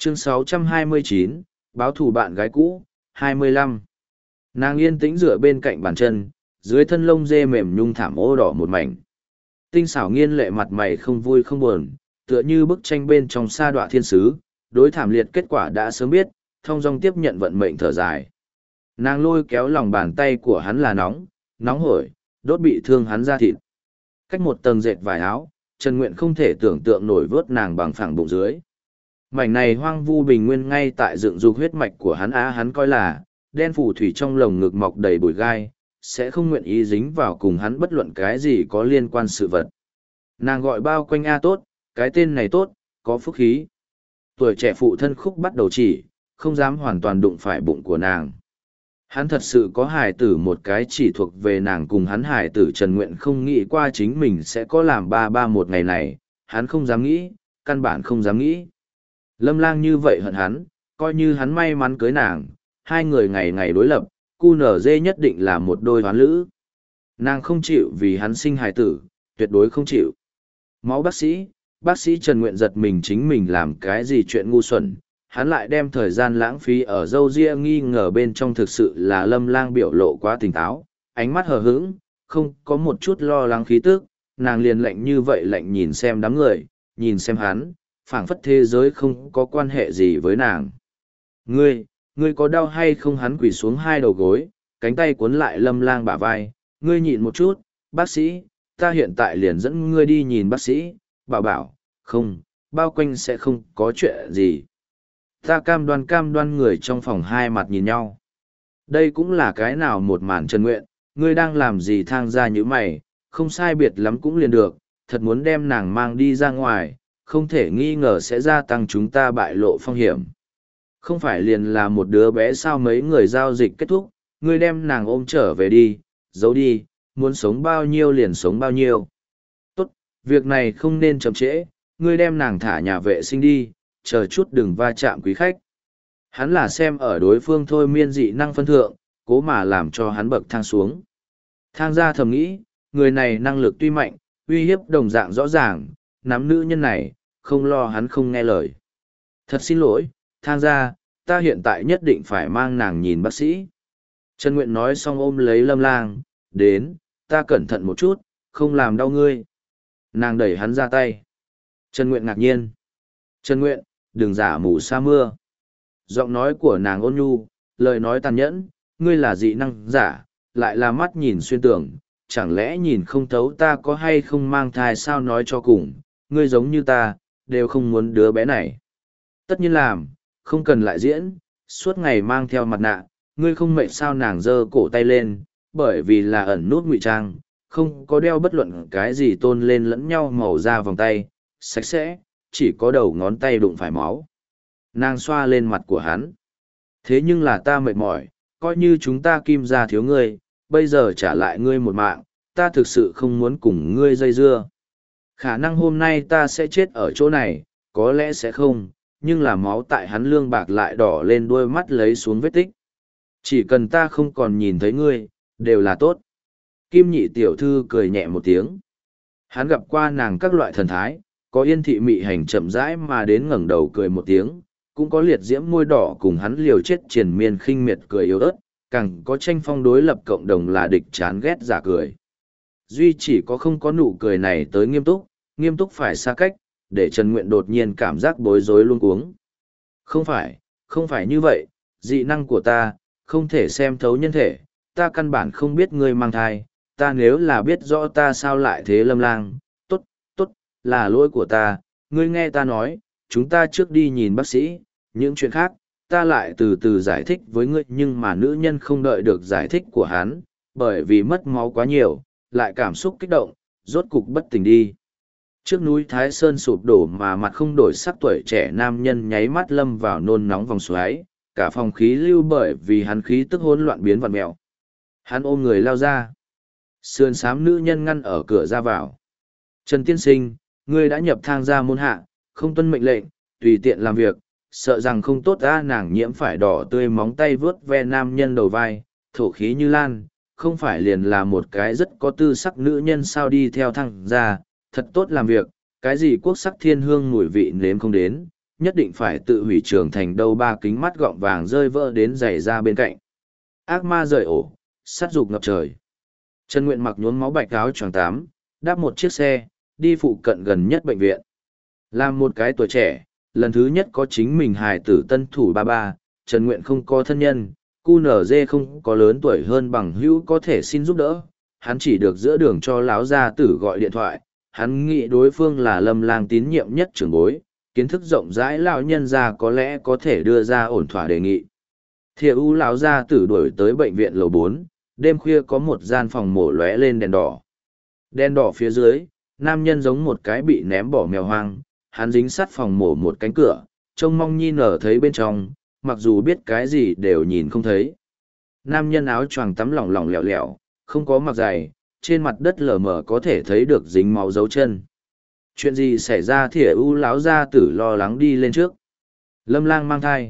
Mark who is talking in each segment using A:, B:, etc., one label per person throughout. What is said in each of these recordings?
A: Chương 629, báo thù bạn gái cũ, 25. Nàng yên tĩnh dựa bên cạnh bàn chân, dưới thân lông dê mềm nhung thảm ô đỏ một mảnh. Tinh xảo nghiên lệ mặt mày không vui không buồn, tựa như bức tranh bên trong sa đọa thiên sứ, đối thảm liệt kết quả đã sớm biết, thong dong tiếp nhận vận mệnh thở dài. Nàng lôi kéo lòng bàn tay của hắn là nóng, nóng hổi, đốt bị thương hắn ra thịt. Cách một tầng dệt vải áo, Trần Nguyện không thể tưởng tượng nổi vớt nàng bằng phẳng bụng dưới. Mảnh này hoang vu bình nguyên ngay tại dựng dục huyết mạch của hắn hắn coi là, đen phù thủy trong lồng ngực mọc đầy bụi gai, sẽ không nguyện ý dính vào cùng hắn bất luận cái gì có liên quan sự vật. Nàng gọi bao quanh tốt, cái tên này tốt, có phúc khí. Tuổi trẻ phụ thân khúc bắt đầu chỉ, không dám hoàn toàn đụng phải bụng của nàng. Hắn thật sự có hài tử một cái chỉ thuộc về nàng cùng hắn hài tử Trần Nguyện không nghĩ qua chính mình sẽ có làm ba một ngày này, hắn không dám nghĩ, căn bản không dám nghĩ. Lâm Lang như vậy hận hắn, coi như hắn may mắn cưới nàng, hai người ngày ngày đối lập, QNZ nhất định là một đôi hoán lữ. Nàng không chịu vì hắn sinh hài tử, tuyệt đối không chịu. Máu bác sĩ Trần Nguyện giật mình chính mình làm cái gì chuyện ngu xuẩn, hắn lại đem thời gian lãng phí ở dâu ria nghi ngờ bên trong thực sự là Lâm Lang biểu lộ quá tỉnh táo, ánh mắt hờ hững, không có một chút lo lắng khí tức, nàng liền lạnh như vậy lạnh nhìn xem đám người, nhìn xem hắn, phảng phất thế giới không có quan hệ gì với nàng. Ngươi có đau hay không? Hắn quỳ xuống hai đầu gối, cánh tay cuốn lại Lâm Lang bả vai, ngươi nhịn một chút, bác sĩ, ta hiện tại liền dẫn ngươi đi nhìn bác sĩ, bảo, không, bao quanh sẽ không có chuyện gì. Ta cam đoan người trong phòng hai mặt nhìn nhau. Đây cũng là cái nào một màn Trần Nguyện, ngươi đang làm gì thang ra như mày, không sai biệt lắm cũng liền được, thật muốn đem nàng mang đi ra ngoài, không thể nghi ngờ sẽ gia tăng chúng ta bại lộ phong hiểm. Không phải liền là một đứa bé sao mấy người giao dịch kết thúc, ngươi đem nàng ôm trở về đi, giấu đi, muốn sống bao nhiêu liền sống bao nhiêu. Tốt, việc này không nên chậm trễ, ngươi đem nàng thả nhà vệ sinh đi, chờ chút đừng va chạm quý khách. Hắn là xem ở đối phương thôi miên dị năng phân thượng, cố mà làm cho hắn bậc thang xuống. Thang gia thầm nghĩ, người này năng lực tuy mạnh, uy hiếp đồng dạng rõ ràng, nắm nữ nhân này, không lo hắn không nghe lời. Thật xin lỗi, thang gia, ta hiện tại nhất định phải mang nàng nhìn bác sĩ. Trần Nguyện nói xong ôm lấy Lâm Lang, đến, ta cẩn thận một chút, không làm đau ngươi. Nàng đẩy hắn ra tay. Trần Nguyện ngạc nhiên. Trần Nguyện, đừng giả mù sa mưa. Giọng nói của nàng ôn nhu, lời nói tàn nhẫn, ngươi là dị năng giả, lại là mắt nhìn xuyên tưởng, chẳng lẽ nhìn không thấu ta có hay không mang thai sao? Nói cho cùng, ngươi giống như ta, đều không muốn đứa bé này. Tất nhiên làm, không cần lại diễn, suốt ngày mang theo mặt nạ, ngươi không mệt sao? Nàng giơ cổ tay lên, bởi vì là ẩn nút ngụy trang, không có đeo bất luận cái gì tôn lên lẫn nhau màu da vòng tay, sạch sẽ, chỉ có đầu ngón tay đụng phải máu. Nàng xoa lên mặt của hắn. Thế nhưng là ta mệt mỏi, coi như chúng ta Kim gia thiếu ngươi, bây giờ trả lại ngươi một mạng, ta thực sự không muốn cùng ngươi dây dưa. Khả năng hôm nay ta sẽ chết ở chỗ này, có lẽ sẽ không, nhưng là máu tại hắn lương bạc lại đỏ lên đôi mắt lấy xuống vết tích. Chỉ cần ta không còn nhìn thấy ngươi, đều là tốt. Kim nhị tiểu thư cười nhẹ một tiếng. Hắn gặp qua nàng các loại thần thái, có yên thị mị hành chậm rãi mà đến ngẩng đầu cười một tiếng, cũng có liệt diễm môi đỏ cùng hắn liều chết triền miên khinh miệt cười yếu ớt, càng có tranh phong đối lập cộng đồng là địch chán ghét giả cười. Duy chỉ có không có nụ cười này tới nghiêm túc phải xa cách, để Trần Nguyện đột nhiên cảm giác bối rối luống cuống. Không phải như vậy, dị năng của ta, không thể xem thấu nhân thể, ta căn bản không biết ngươi mang thai, ta nếu là biết rõ ta sao lại thế Lâm Lang, tốt, là lỗi của ta, ngươi nghe ta nói, chúng ta trước đi nhìn bác sĩ, những chuyện khác, ta lại từ từ giải thích với ngươi. Nhưng mà nữ nhân không đợi được giải thích của hắn, bởi vì mất máu quá nhiều, lại cảm xúc kích động, rốt cục bất tỉnh đi. Trước núi Thái Sơn sụp đổ mà mặt không đổi sắc tuổi trẻ nam nhân nháy mắt lâm vào nôn nóng vòng xoáy, cả phòng khí lưu bởi vì hắn khí tức hỗn loạn biến vặn mèo. Hắn ôm người lao ra. Sườn xám nữ nhân ngăn ở cửa ra vào. Trần tiên sinh, ngươi đã nhập thang gia môn hạ, không tuân mệnh lệnh, tùy tiện làm việc, sợ rằng không tốt. Nàng nhiễm phải đỏ tươi móng tay vướt ve nam nhân đầu vai, thổ khí như lan, không phải liền là một cái rất có tư sắc nữ nhân sao? Đi theo thang gia, thật tốt làm việc, cái gì quốc sắc thiên hương mùi vị nếm không đến, nhất định phải tự hủy trường thành đâu. Ba kính mắt gọng vàng rơi vỡ đến giày ra bên cạnh. Ác ma rời ổ, sát dục ngập trời. Trần Nguyện mặc nhuốm máu bạch áo choàng tám, đáp một chiếc xe, đi phụ cận gần nhất bệnh viện. Làm một cái tuổi trẻ, lần thứ nhất có chính mình hài tử tân thủ ba ba, Trần Nguyện không có thân nhân, QNZ không có lớn tuổi hơn bằng hữu có thể xin giúp đỡ. Hắn chỉ được giữa đường cho láo gia tử gọi điện thoại, hắn nghĩ đối phương là Lâm Lang tín nhiệm nhất trưởng bối, kiến thức rộng rãi lão nhân gia có lẽ có thể đưa ra ổn thỏa đề nghị. Thìa U lão gia tử đuổi tới bệnh viện lầu 4, đêm khuya có một gian phòng mổ lóe lên đèn đỏ. Đèn đỏ phía dưới, nam nhân giống một cái bị ném bỏ mèo hoang, hắn dính sát phòng mổ một cánh cửa, trông mong nhi nở thấy bên trong, mặc dù biết cái gì đều nhìn không thấy. Nam nhân áo choàng tắm lỏng lỏng lẻo lẻo, không có mặc giày, trên mặt đất lờ mờ có thể thấy được dính máu dấu chân. Chuyện gì xảy ra? Thìa U lão gia tử lo lắng đi lên trước. Lâm Lang mang thai,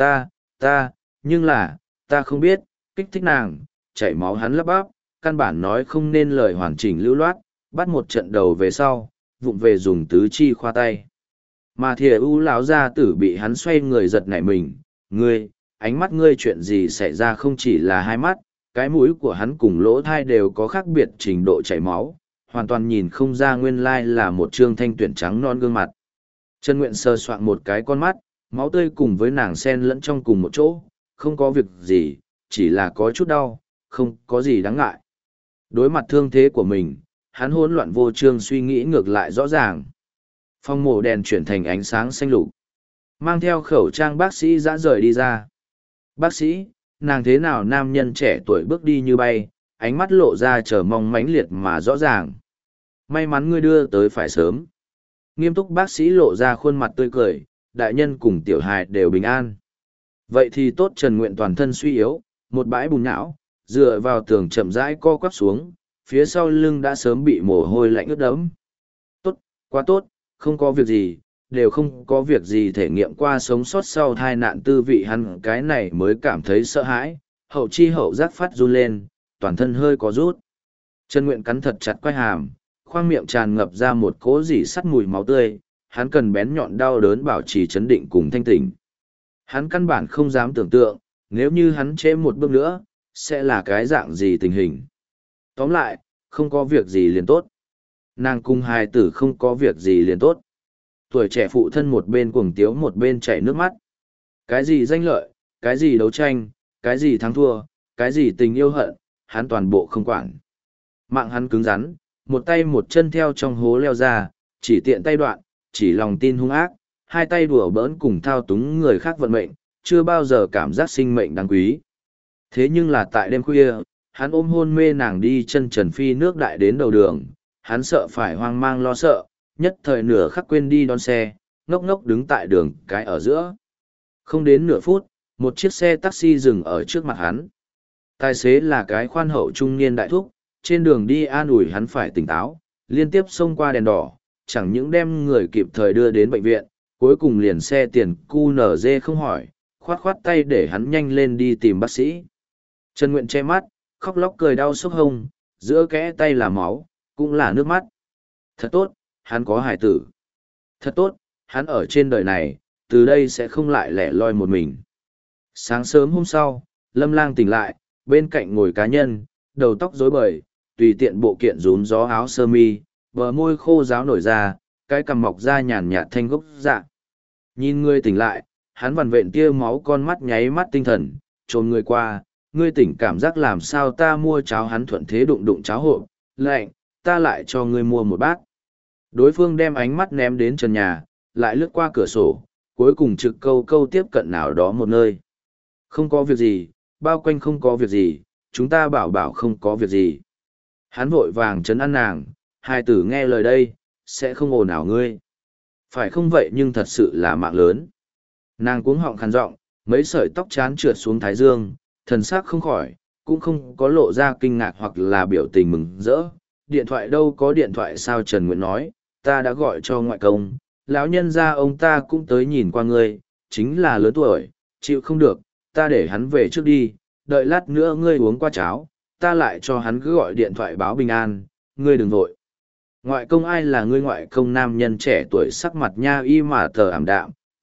A: nhưng là, ta không biết, kích thích nàng, chảy máu. Hắn lắp bắp, căn bản nói không nên lời hoàn chỉnh lưu loát, bắt một trận đầu về sau, vụng về dùng tứ chi khoa tay. Mà Thìa U lão gia tử bị hắn xoay người giật nảy mình. Ngươi, ánh mắt ngươi chuyện gì xảy ra? Không chỉ là hai mắt, cái mũi của hắn cùng lỗ thai đều có khác biệt trình độ chảy máu, hoàn toàn nhìn không ra nguyên lai là một trương thanh tuyển trắng non gương mặt. Trần Nguyện sờ soạng một cái con mắt, máu tươi cùng với nàng sen lẫn trong cùng một chỗ, không có việc gì, chỉ là có chút đau, không có gì đáng ngại. Đối mặt thương thế của mình, hắn hỗn loạn vô trương suy nghĩ ngược lại rõ ràng. Phòng mổ đèn chuyển thành ánh sáng xanh lục. Mang theo khẩu trang bác sĩ dã rời đi ra. Bác sĩ, nàng thế nào? Nam nhân trẻ tuổi bước đi như bay, ánh mắt lộ ra chờ mong mãnh liệt mà rõ ràng. May mắn ngươi đưa tới phải sớm. Nghiêm túc bác sĩ lộ ra khuôn mặt tươi cười, đại nhân cùng tiểu hài đều bình an. Vậy thì tốt. Trần Nguyện toàn thân suy yếu, một bãi bùn nhão, dựa vào tường chậm rãi co quắp xuống, phía sau lưng đã sớm bị mồ hôi lạnh ướt đẫm. Tốt, quá tốt, không có việc gì, đều không có việc gì. Thể nghiệm qua sống sót sau tai nạn tư vị, hắn cái này mới cảm thấy sợ hãi, hậu chi hậu giác phát run lên, toàn thân hơi có rút. Trần Nguyện cắn thật chặt quai hàm, khoang miệng tràn ngập ra một cỗ rỉ sắt mùi máu tươi, hắn cần bén nhọn đau đớn bảo trì chấn định cùng thanh tỉnh. Hắn căn bản không dám tưởng tượng, nếu như hắn trễ một bước nữa, sẽ là cái dạng gì tình hình. Tóm lại, không có việc gì liền tốt. Nàng cùng hài tử không có việc gì liền tốt. Tuổi trẻ phụ thân một bên cuồng tiếu một bên chảy nước mắt. Cái gì danh lợi, cái gì đấu tranh, cái gì thắng thua, cái gì tình yêu hận, hắn toàn bộ không quản. Mạng hắn cứng rắn, một tay một chân theo trong hố leo ra, chỉ tiện tay đoạn, chỉ lòng tin hung ác, hai tay đùa bỡn cùng thao túng người khác vận mệnh, chưa bao giờ cảm giác sinh mệnh đáng quý. Thế nhưng là tại đêm khuya, hắn ôm hôn mê nàng đi chân trần phi nước đại đến đầu đường, hắn sợ phải hoang mang lo sợ, nhất thời nửa khắc quên đi đón xe, ngốc ngốc đứng tại đường cái ở giữa. Không đến nửa phút, một chiếc xe taxi dừng ở trước mặt hắn. Tài xế là cái khoan hậu trung niên đại thúc, trên đường đi an ủi hắn phải tỉnh táo, liên tiếp xông qua đèn đỏ, chẳng những đem người kịp thời đưa đến bệnh viện, cuối cùng liền xe tiền QNZ không hỏi, khoát khoát tay để hắn nhanh lên đi tìm bác sĩ. Trần Nguyện che mắt, khóc lóc cười đau sốc hông, giữa kẽ tay là máu, cũng là nước mắt. Thật tốt, hắn có hài tử. Thật tốt, hắn ở trên đời này, từ đây sẽ không lại lẻ loi một mình. Sáng sớm hôm sau, Lâm Lang tỉnh lại, bên cạnh ngồi cá nhân, đầu tóc rối bời, tùy tiện bộ kiện rúm gió áo sơ mi, bờ môi khô ráo nổi ra, cái cằm mọc ra nhàn nhạt thanh gốc dạ. Nhìn ngươi tỉnh lại, hắn vằn vện tia máu con mắt nháy mắt tinh thần, trồn người qua, ngươi tỉnh cảm giác làm sao? Ta mua cháo. Hắn thuận thế đụng đụng cháo hộp, lạnh, ta lại cho ngươi mua một bát. Đối phương đem ánh mắt ném đến trần nhà, lại lướt qua cửa sổ, cuối cùng trực câu câu tiếp cận nào đó một nơi. Không có việc gì, bao quanh không có việc gì, chúng ta bảo bảo không có việc gì. Hắn vội vàng trấn an nàng, hai tử nghe lời đây, sẽ không ồn ào ngươi. Phải không vậy nhưng thật sự là mạng lớn. Nàng cuống họng khàn giọng, mấy sợi tóc chán trượt xuống thái dương, thần sắc không khỏi, cũng không có lộ ra kinh ngạc hoặc là biểu tình mừng rỡ. Điện thoại đâu? Có điện thoại sao? Trần Nguyện nói, ta đã gọi cho ngoại công, lão nhân gia ông ta cũng tới nhìn qua ngươi, chính là lớn tuổi, chịu không được, ta để hắn về trước đi, đợi lát nữa ngươi uống qua cháo, ta lại cho hắn cứ gọi điện thoại báo bình an, ngươi đừng vội. Ngoại công? Ai là ngươi ngoại công? Nam nhân trẻ tuổi sắc mặt nha y mà thờ ảm đạm,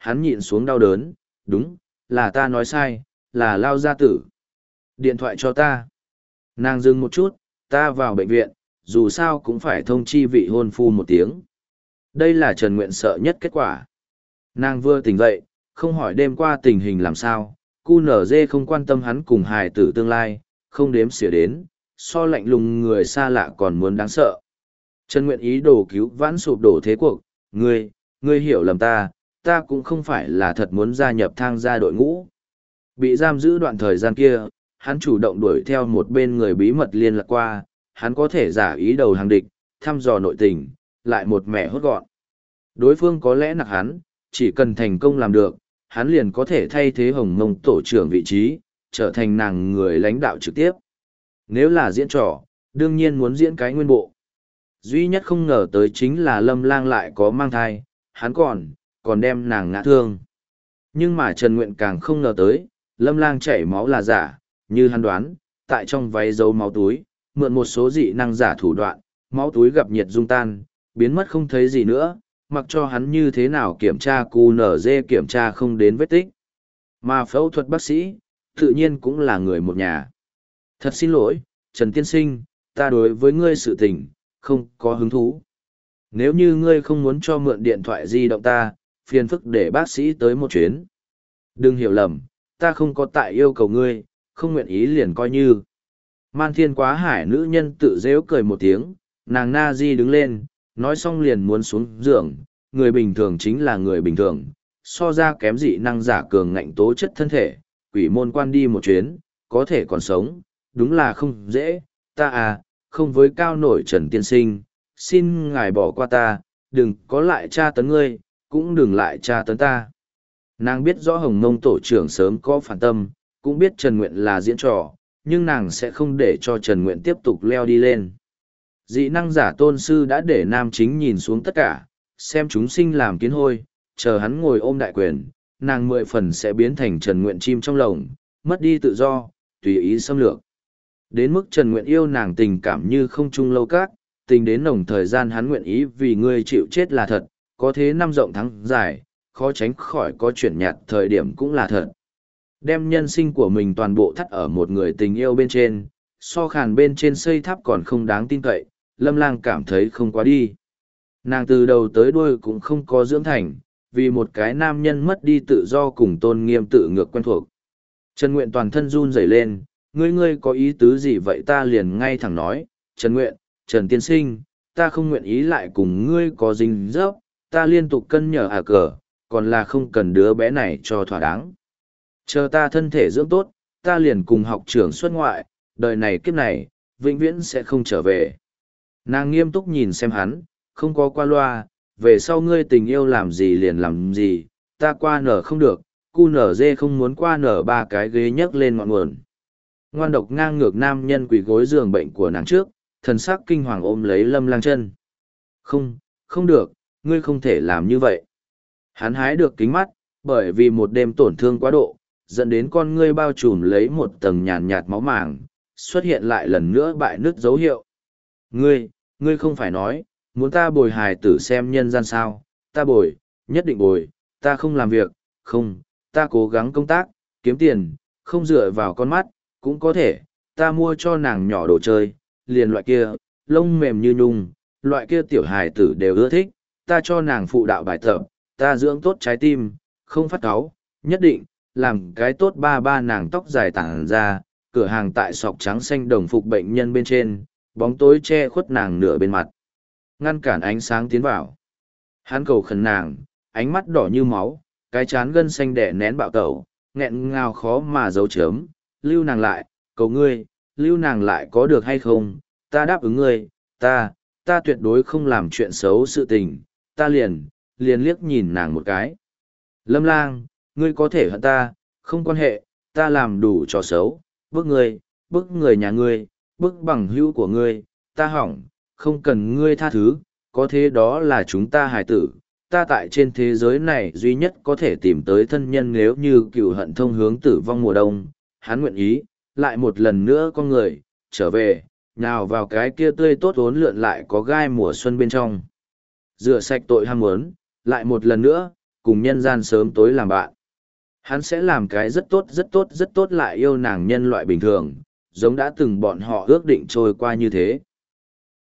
A: hắn nhịn xuống đau đớn, đúng, là ta nói sai, là Lao gia tử. Điện thoại cho ta. Nàng dừng một chút, ta vào bệnh viện, dù sao cũng phải thông chi vị hôn phu một tiếng. Đây là Trần Nguyện sợ nhất kết quả. Nàng vừa tỉnh dậy, không hỏi đêm qua tình hình làm sao, QNZ không quan tâm hắn cùng hài tử tương lai, không đếm xỉa đến, so lạnh lùng người xa lạ còn muốn đáng sợ. Trần Nguyện ý đồ cứu vãn sụp đổ thế cuộc, ngươi hiểu lầm ta cũng không phải là thật muốn gia nhập thang gia đội ngũ. Bị giam giữ đoạn thời gian kia, hắn chủ động đuổi theo một bên người bí mật liên lạc qua, hắn có thể giả ý đầu hàng địch, thăm dò nội tình, lại một mẻ hốt gọn. Đối phương có lẽ nặc hắn, chỉ cần thành công làm được, hắn liền có thể thay thế Hồng Mông tổ trưởng vị trí, trở thành nàng người lãnh đạo trực tiếp. Nếu là diễn trò, đương nhiên muốn diễn cái nguyên bộ. Duy nhất không ngờ tới chính là Lâm Lang lại có mang thai, hắn còn đem nàng ngã thương. Nhưng mà Trần Nguyện càng không ngờ tới, Lâm Lang chảy máu là giả, như hắn đoán, tại trong váy giấu máu túi, mượn một số dị năng giả thủ đoạn, máu túi gặp nhiệt dung tan, biến mất không thấy gì nữa, mặc cho hắn như thế nào kiểm tra QNZ kiểm tra không đến vết tích. Mà phẫu thuật bác sĩ, tự nhiên cũng là người một nhà. Thật xin lỗi, Trần Tiên Sinh, ta đối với ngươi sự tình, không có hứng thú. Nếu như ngươi không muốn cho mượn điện thoại di động ta, phiền phức để bác sĩ tới một chuyến. Đừng hiểu lầm, ta không có tại yêu cầu ngươi, không nguyện ý liền coi như. Man Thiên Quá Hải nữ nhân tự dễu cười một tiếng, nàng na di đứng lên, nói xong liền muốn xuống giường, người bình thường chính là người bình thường, so ra kém dị năng giả cường ngạnh tố chất thân thể, quỷ môn quan đi một chuyến, có thể còn sống, đúng là không dễ, ta không với cao nổi Trần Tiên Sinh, xin ngài bỏ qua ta, đừng có lại tra tấn ngươi, cũng đừng lại tra tấn ta. Nàng biết rõ Hồng Mông tổ trưởng sớm có phản tâm, cũng biết Trần Nguyện là diễn trò, nhưng nàng sẽ không để cho Trần Nguyện tiếp tục leo đi lên. Dị năng giả tôn sư đã để nam chính nhìn xuống tất cả, xem chúng sinh làm kiến hôi, chờ hắn ngồi ôm đại quyền, nàng 10 phần sẽ biến thành Trần Nguyện chim trong lồng, mất đi tự do, tùy ý xâm lược. Đến mức Trần Nguyện yêu nàng tình cảm như không chung lâu các, tình đến nồng thời gian hắn nguyện ý vì ngươi chịu chết là thật, có thế năm rộng thắng dài, khó tránh khỏi có chuyển nhạt thời điểm cũng là thật. Đem nhân sinh của mình toàn bộ thắt ở một người tình yêu bên trên, so khàn bên trên xây tháp còn không đáng tin cậy, Lâm Lang cảm thấy không quá đi. Nàng từ đầu tới đuôi cũng không có dưỡng thành, vì một cái nam nhân mất đi tự do cùng tôn nghiêm tự ngược quen thuộc. Trần Nguyện toàn thân run rẩy lên, ngươi có ý tứ gì vậy ta liền ngay thẳng nói, Trần Nguyện, Trần Tiên Sinh, ta không nguyện ý lại cùng ngươi có dính dấp, ta liên tục cân nhở cờ, còn là không cần đứa bé này cho thỏa đáng. Chờ ta thân thể dưỡng tốt, ta liền cùng học trưởng xuất ngoại, đời này kiếp này, vĩnh viễn sẽ không trở về. Nàng nghiêm túc nhìn xem hắn, không có qua loa, về sau ngươi tình yêu làm gì liền làm gì, ta qua nở không được, cu nở dê không muốn qua nở 3 cái ghế nhấc lên ngọn nguồn. Ngoan độc ngang ngược nam nhân quỳ gối giường bệnh của nàng trước, thần sắc kinh hoàng ôm lấy Lâm Lang chân. Không được, ngươi không thể làm như vậy. Hắn hái được kính mắt, bởi vì một đêm tổn thương quá độ, dẫn đến con ngươi bao trùm lấy một tầng nhàn nhạt máu màng, xuất hiện lại lần nữa bại nứt dấu hiệu. Ngươi không phải nói, muốn ta bồi hài tử xem nhân gian sao, ta bồi, nhất định bồi, ta không làm việc, không, ta cố gắng công tác, kiếm tiền, không dựa vào con mắt, cũng có thể, ta mua cho nàng nhỏ đồ chơi, liền loại kia, lông mềm như nhung, loại kia tiểu hài tử đều ưa thích, ta cho nàng phụ đạo bài tập, ta dưỡng tốt trái tim, không phát cáu, nhất định, làm cái tốt ba nàng tóc dài tản ra, cửa hàng tại sọc trắng xanh đồng phục bệnh nhân bên trên, bóng tối che khuất nàng nửa bên mặt, ngăn cản ánh sáng tiến vào. Hắn cầu khẩn nàng, ánh mắt đỏ như máu, cái chán gân xanh đẻ nén bạo tẩu, nghẹn ngào khó mà giấu chớm, lưu nàng lại, cầu ngươi, lưu nàng lại có được hay không, ta đáp ứng ngươi, ta tuyệt đối không làm chuyện xấu sự tình, ta liền liếc nhìn nàng một cái. Lâm Lang, ngươi có thể hận ta, không quan hệ, ta làm đủ trò xấu, bức người nhà ngươi, bức bằng hữu của ngươi, ta hỏng, không cần ngươi tha thứ, có thế đó là chúng ta hài tử, ta tại trên thế giới này duy nhất có thể tìm tới thân nhân nếu như cựu hận thông hướng tử vong mùa đông, hắn nguyện ý, lại một lần nữa con người, trở về, nhào vào cái kia tươi tốt uốn lượn lại có gai mùa xuân bên trong. Rửa sạch tội ham muốn, lại một lần nữa, cùng nhân gian sớm tối làm bạn. Hắn sẽ làm cái rất tốt rất tốt rất tốt lại yêu nàng nhân loại bình thường, giống đã từng bọn họ ước định trôi qua như thế.